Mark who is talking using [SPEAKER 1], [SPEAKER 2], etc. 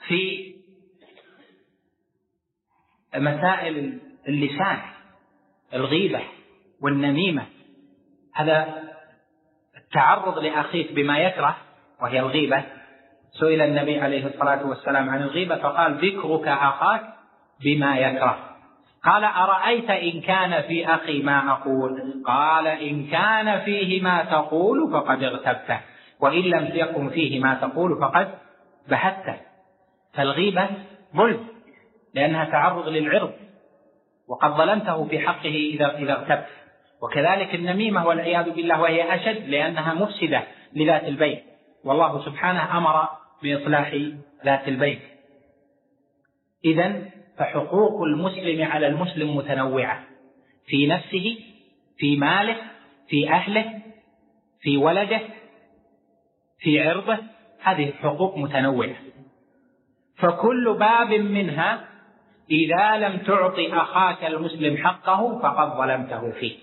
[SPEAKER 1] في مسائل اللسان، الغيبة والنميمة، هذا التعرض لأخيك بما يكره وهي الغيبة. سئل النبي عليه الصلاة والسلام عن الغيبة فقال: ذكرك أخاك بما يكره. قال: أرأيت إن كان في أخي ما أقول؟ قال: إن كان فيه ما تقول فقد اغتبته، وإن لم يكن فيه ما تقول فقد بهته. فالغيبة ظلم لأنها تعرض للعرض، وقد ظلمته في حقه إذا اغتبت. وكذلك النميمة والعياذ بالله، وهي أشد لأنها مفسدة لذات البين، والله سبحانه أمر بإصلاح ذات البين. إذن فحقوق المسلم على المسلم متنوعة في نفسه، في ماله، في أهله، في ولده، في عرضه، هذه الحقوق متنوعة. فكل باب منها إذا لم تعطي أخاك المسلم حقه فقد ظلمته فيه.